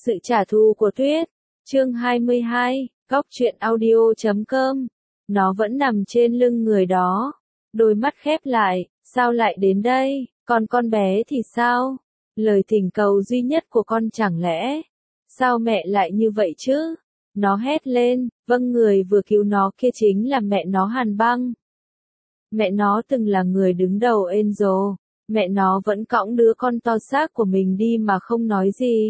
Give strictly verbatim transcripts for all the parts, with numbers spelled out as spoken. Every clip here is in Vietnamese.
Sự trả thù của Tuyết, chương hai mươi hai, góc truyện audio chấm com. Nó vẫn nằm trên lưng người đó, đôi mắt khép lại, sao lại đến đây, còn con bé thì sao? Lời thỉnh cầu duy nhất của con chẳng lẽ, sao mẹ lại như vậy chứ? Nó hét lên, vâng, người vừa cứu nó kia chính là mẹ nó Hàn Băng. Mẹ nó từng là người đứng đầu Angel, mẹ nó vẫn cõng đứa con to xác của mình đi mà không nói gì.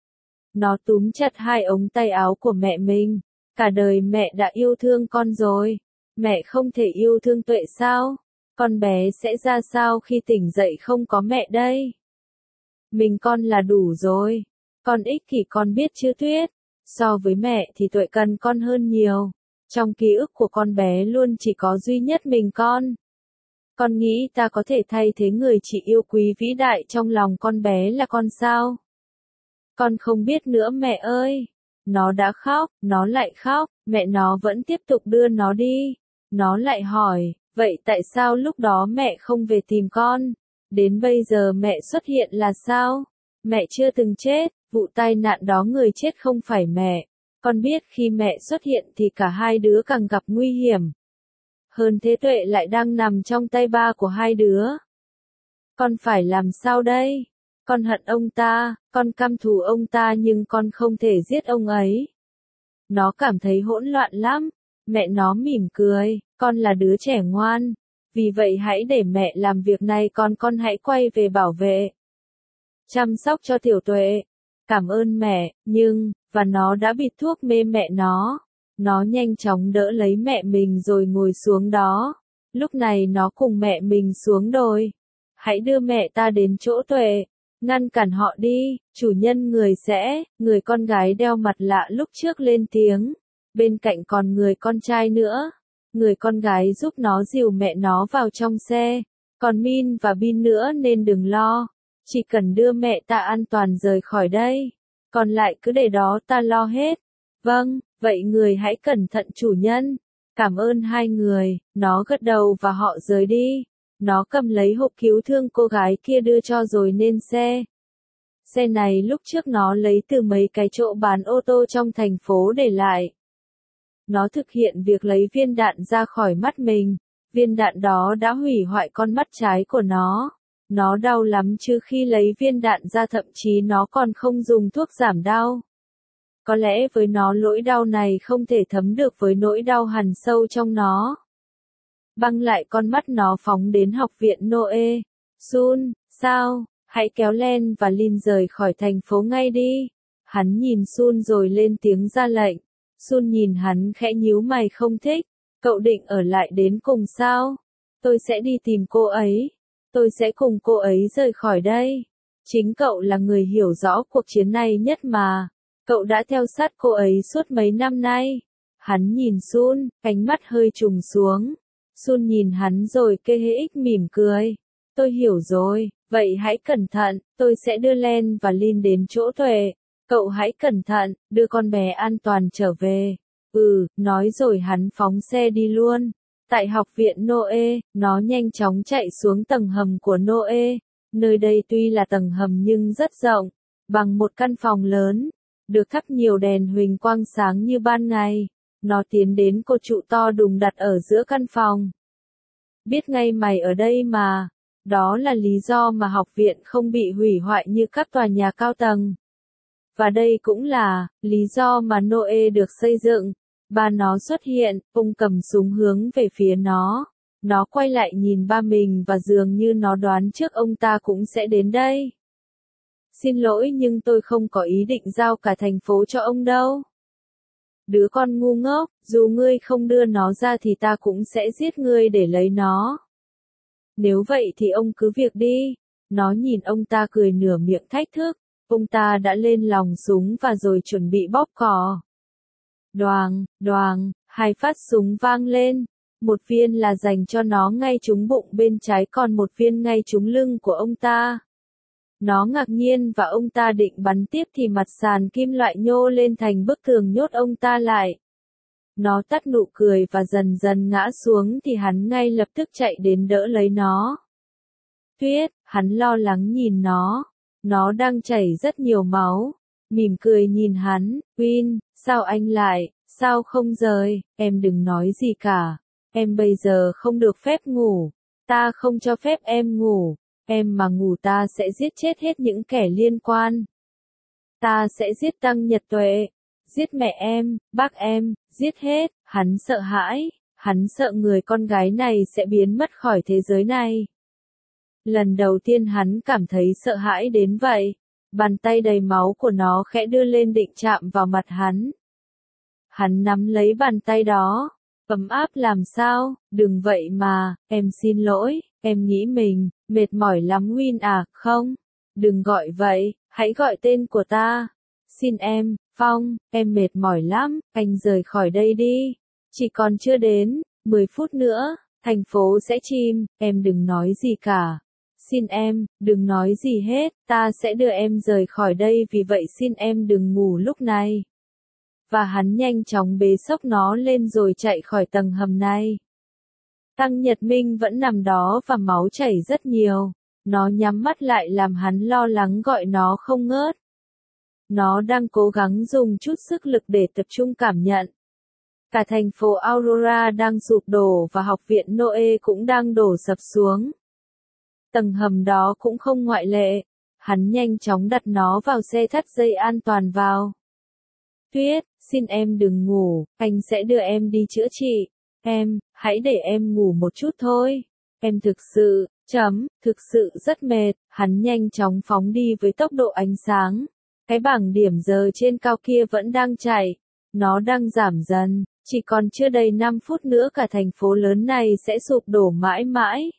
Nó túm chặt hai ống tay áo của mẹ mình, cả đời mẹ đã yêu thương con rồi, mẹ không thể yêu thương Tuệ sao? Con bé sẽ ra sao khi tỉnh dậy không có mẹ đây? Mình con là đủ rồi, con ích kỷ con biết chứ Tuyết, so với mẹ thì Tuệ cần con hơn nhiều, trong ký ức của con bé luôn chỉ có duy nhất mình con. Con nghĩ ta có thể thay thế người chị yêu quý vĩ đại trong lòng con bé là con sao? Con không biết nữa mẹ ơi. Nó đã khóc, nó lại khóc, mẹ nó vẫn tiếp tục đưa nó đi. Nó lại hỏi, vậy tại sao lúc đó mẹ không về tìm con? Đến bây giờ mẹ xuất hiện là sao? Mẹ chưa từng chết, vụ tai nạn đó người chết không phải mẹ. Con biết khi mẹ xuất hiện thì cả hai đứa càng gặp nguy hiểm. Hơn thế Tuệ lại đang nằm trong tay ba của hai đứa. Con phải làm sao đây? Con hận ông ta, con căm thù ông ta nhưng con không thể giết ông ấy. Nó cảm thấy hỗn loạn lắm. Mẹ nó mỉm cười, con là đứa trẻ ngoan. Vì vậy hãy để mẹ làm việc này, còn con hãy quay về bảo vệ, chăm sóc cho Tiểu Tuệ. Cảm ơn mẹ, nhưng, và nó đã bịt thuốc mê mẹ nó. Nó nhanh chóng đỡ lấy mẹ mình rồi ngồi xuống đó. Lúc này nó cùng mẹ mình xuống đồi. Hãy đưa mẹ ta đến chỗ Tuệ. Ngăn cản họ đi, chủ nhân người sẽ, người con gái đeo mặt lạ lúc trước lên tiếng. Bên cạnh còn người con trai nữa. Người con gái giúp nó dìu mẹ nó vào trong xe. Còn Min và Bin nữa nên đừng lo. Chỉ cần đưa mẹ ta an toàn rời khỏi đây. Còn lại cứ để đó ta lo hết. Vâng, vậy người hãy cẩn thận chủ nhân. Cảm ơn hai người, nó gật đầu và họ rời đi. Nó cầm lấy hộp cứu thương cô gái kia đưa cho rồi lên xe. Xe này lúc trước nó lấy từ mấy cái chỗ bán ô tô trong thành phố để lại. Nó thực hiện việc lấy viên đạn ra khỏi mắt mình. Viên đạn đó đã hủy hoại con mắt trái của nó. Nó đau lắm chứ khi lấy viên đạn ra, thậm chí nó còn không dùng thuốc giảm đau. Có lẽ với nó nỗi đau này không thể thấm được với nỗi đau hằn sâu trong nó. Băng lại con mắt, nó phóng đến học viện Noe. Sun, sao? Hãy kéo Len và Lin rời khỏi thành phố ngay đi. Hắn nhìn Sun rồi lên tiếng ra lệnh. Sun nhìn hắn khẽ nhíu mày không thích. Cậu định ở lại đến cùng sao? Tôi sẽ đi tìm cô ấy. Tôi sẽ cùng cô ấy rời khỏi đây. Chính cậu là người hiểu rõ cuộc chiến này nhất mà. Cậu đã theo sát cô ấy suốt mấy năm nay. Hắn nhìn Sun, ánh mắt hơi trùng xuống. Sun nhìn hắn rồi kê hễ ích mỉm cười. Tôi hiểu rồi, vậy hãy cẩn thận, tôi sẽ đưa Len và Lin đến chỗ Tuệ. Cậu hãy cẩn thận, đưa con bé an toàn trở về. Ừ, nói rồi hắn phóng xe đi luôn. Tại học viện Noe, nó nhanh chóng chạy xuống tầng hầm của Noe. Nơi đây tuy là tầng hầm nhưng rất rộng, bằng một căn phòng lớn, được thắp nhiều đèn huỳnh quang sáng như ban ngày. Nó tiến đến cột trụ to đùng đặt ở giữa căn phòng. Biết ngay mày ở đây mà. Đó là lý do mà học viện không bị hủy hoại như các tòa nhà cao tầng. Và đây cũng là lý do mà Noe được xây dựng. Ba nó xuất hiện, ông cầm súng hướng về phía nó. Nó quay lại nhìn ba mình và dường như nó đoán trước ông ta cũng sẽ đến đây. Xin lỗi nhưng tôi không có ý định giao cả thành phố cho ông đâu. Đứa con ngu ngốc, dù ngươi không đưa nó ra thì ta cũng sẽ giết ngươi để lấy nó. Nếu vậy thì ông cứ việc đi. Nó nhìn ông ta cười nửa miệng thách thức. Ông ta đã lên lòng súng và rồi chuẩn bị bóp cò. Đoàng, đoàng, hai phát súng vang lên. Một viên là dành cho nó ngay trúng bụng bên trái, còn một viên ngay trúng lưng của ông ta. Nó ngạc nhiên và ông ta định bắn tiếp thì mặt sàn kim loại nhô lên thành bức tường nhốt ông ta lại. Nó tắt nụ cười và dần dần ngã xuống thì hắn ngay lập tức chạy đến đỡ lấy nó. Tuyết, hắn lo lắng nhìn nó. Nó đang chảy rất nhiều máu. mỉm cười nhìn hắn, Win, sao anh lại, sao không rời, em đừng nói gì cả, em bây giờ không được phép ngủ, ta không cho phép em ngủ, em mà ngủ ta sẽ giết chết hết những kẻ liên quan. Ta sẽ giết Tăng Nhật Tuệ, giết mẹ em, bác em, giết hết, hắn sợ hãi, hắn sợ người con gái này sẽ biến mất khỏi thế giới này. Lần đầu tiên hắn cảm thấy sợ hãi đến vậy, bàn tay đầy máu của nó khẽ đưa lên định chạm vào mặt hắn. Hắn nắm lấy bàn tay đó, ấm áp làm sao, đừng vậy mà, em xin lỗi, em nghĩ mình, mệt mỏi lắm Win à, không, đừng gọi vậy, hãy gọi tên của ta. Xin em, Phong, em mệt mỏi lắm, anh rời khỏi đây đi. Chỉ còn chưa đến, mười phút nữa, thành phố sẽ chìm, em đừng nói gì cả. Xin em, đừng nói gì hết, ta sẽ đưa em rời khỏi đây vì vậy xin em đừng ngủ lúc này. Và hắn nhanh chóng bế xốc nó lên rồi chạy khỏi tầng hầm này. Tăng Nhật Minh vẫn nằm đó và máu chảy rất nhiều. Nó nhắm mắt lại làm hắn lo lắng gọi nó không ngớt. Nó đang cố gắng dùng chút sức lực để tập trung cảm nhận. Cả thành phố Aurora đang sụp đổ và học viện Noe cũng đang đổ sập xuống. Tầng hầm đó cũng không ngoại lệ. Hắn nhanh chóng đặt nó vào xe thắt dây an toàn vào. Tuyết, xin em đừng ngủ, anh sẽ đưa em đi chữa trị. Em, hãy để em ngủ một chút thôi. Em thực sự, chấm, thực sự rất mệt. Hắn nhanh chóng phóng đi với tốc độ ánh sáng. Cái bảng điểm giờ trên cao kia vẫn đang chạy. Nó đang giảm dần, chỉ còn chưa đầy năm phút nữa cả thành phố lớn này sẽ sụp đổ mãi mãi.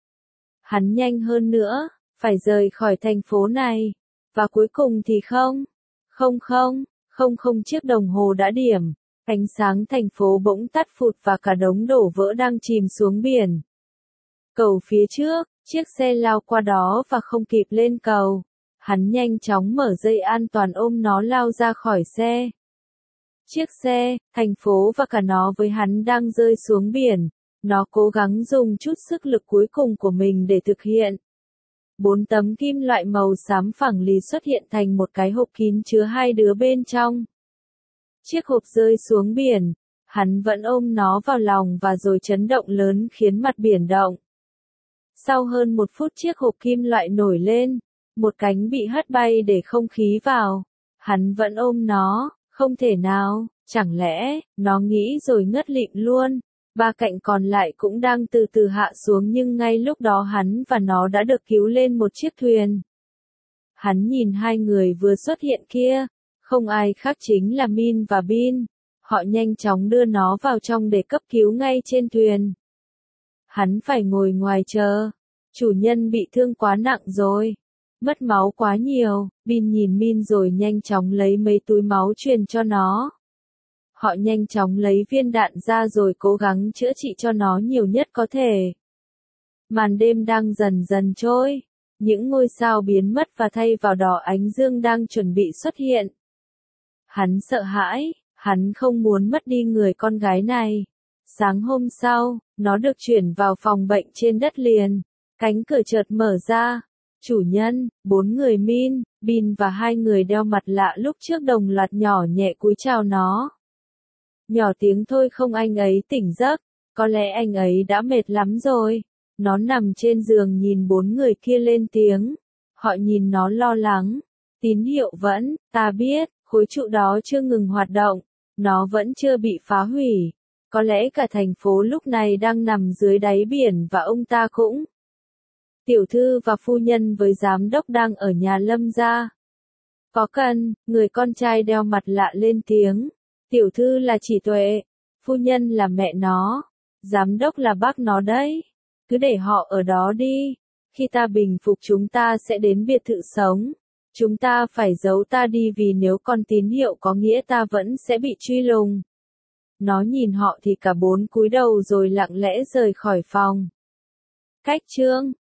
Hắn nhanh hơn nữa, phải rời khỏi thành phố này. Và cuối cùng thì không. Không không, không không chiếc đồng hồ đã điểm. Ánh sáng thành phố bỗng tắt phụt và cả đống đổ vỡ đang chìm xuống biển. Cầu phía trước, chiếc xe lao qua đó và không kịp lên cầu. Hắn nhanh chóng mở dây an toàn ôm nó lao ra khỏi xe. Chiếc xe, thành phố và cả nó với hắn đang rơi xuống biển. Nó cố gắng dùng chút sức lực cuối cùng của mình để thực hiện. Bốn tấm kim loại màu xám phẳng lì xuất hiện thành một cái hộp kín chứa hai đứa bên trong. Chiếc hộp rơi xuống biển, hắn vẫn ôm nó vào lòng và rồi chấn động lớn khiến mặt biển động. Sau hơn một phút chiếc hộp kim loại nổi lên, một cánh bị hất bay để không khí vào. Hắn vẫn ôm nó, không thể nào, chẳng lẽ, nó nghĩ rồi ngất lịm luôn. Ba cạnh còn lại cũng đang từ từ hạ xuống nhưng ngay lúc đó hắn và nó đã được cứu lên một chiếc thuyền. Hắn nhìn hai người vừa xuất hiện kia, không ai khác chính là Min và Bin. Họ nhanh chóng đưa nó vào trong để cấp cứu ngay trên thuyền. Hắn phải ngồi ngoài chờ. Chủ nhân bị thương quá nặng rồi. Mất máu quá nhiều. Bin nhìn Min rồi nhanh chóng lấy mấy túi máu truyền cho nó. Họ nhanh chóng lấy viên đạn ra rồi cố gắng chữa trị cho nó nhiều nhất có thể. Màn đêm đang dần dần trôi. Những ngôi sao biến mất và thay vào đó ánh dương đang chuẩn bị xuất hiện. Hắn sợ hãi, hắn không muốn mất đi người con gái này. Sáng hôm sau, nó được chuyển vào phòng bệnh trên đất liền. Cánh cửa chợt mở ra. Chủ nhân, bốn người Min, Bin và hai người đeo mặt lạ lúc trước đồng loạt nhỏ nhẹ cúi chào nó. Nhỏ tiếng thôi không anh ấy tỉnh giấc, có lẽ anh ấy đã mệt lắm rồi. Nó nằm trên giường nhìn bốn người kia lên tiếng. Họ nhìn nó lo lắng. Tín hiệu vẫn, ta biết, khối trụ đó chưa ngừng hoạt động. Nó vẫn chưa bị phá hủy. Có lẽ cả thành phố lúc này đang nằm dưới đáy biển và ông ta cũng. Tiểu thư và phu nhân với giám đốc đang ở nhà Lâm gia. Có cần, người con trai đeo mặt lạ lên tiếng. Tiểu thư là chị Tuệ, phu nhân là mẹ nó, giám đốc là bác nó đấy. Cứ để họ ở đó đi. Khi ta bình phục chúng ta sẽ đến biệt thự sống. Chúng ta phải giấu ta đi vì nếu con tín hiệu có nghĩa ta vẫn sẽ bị truy lùng. Nó nhìn họ thì cả bốn cúi đầu rồi lặng lẽ rời khỏi phòng. Cách chương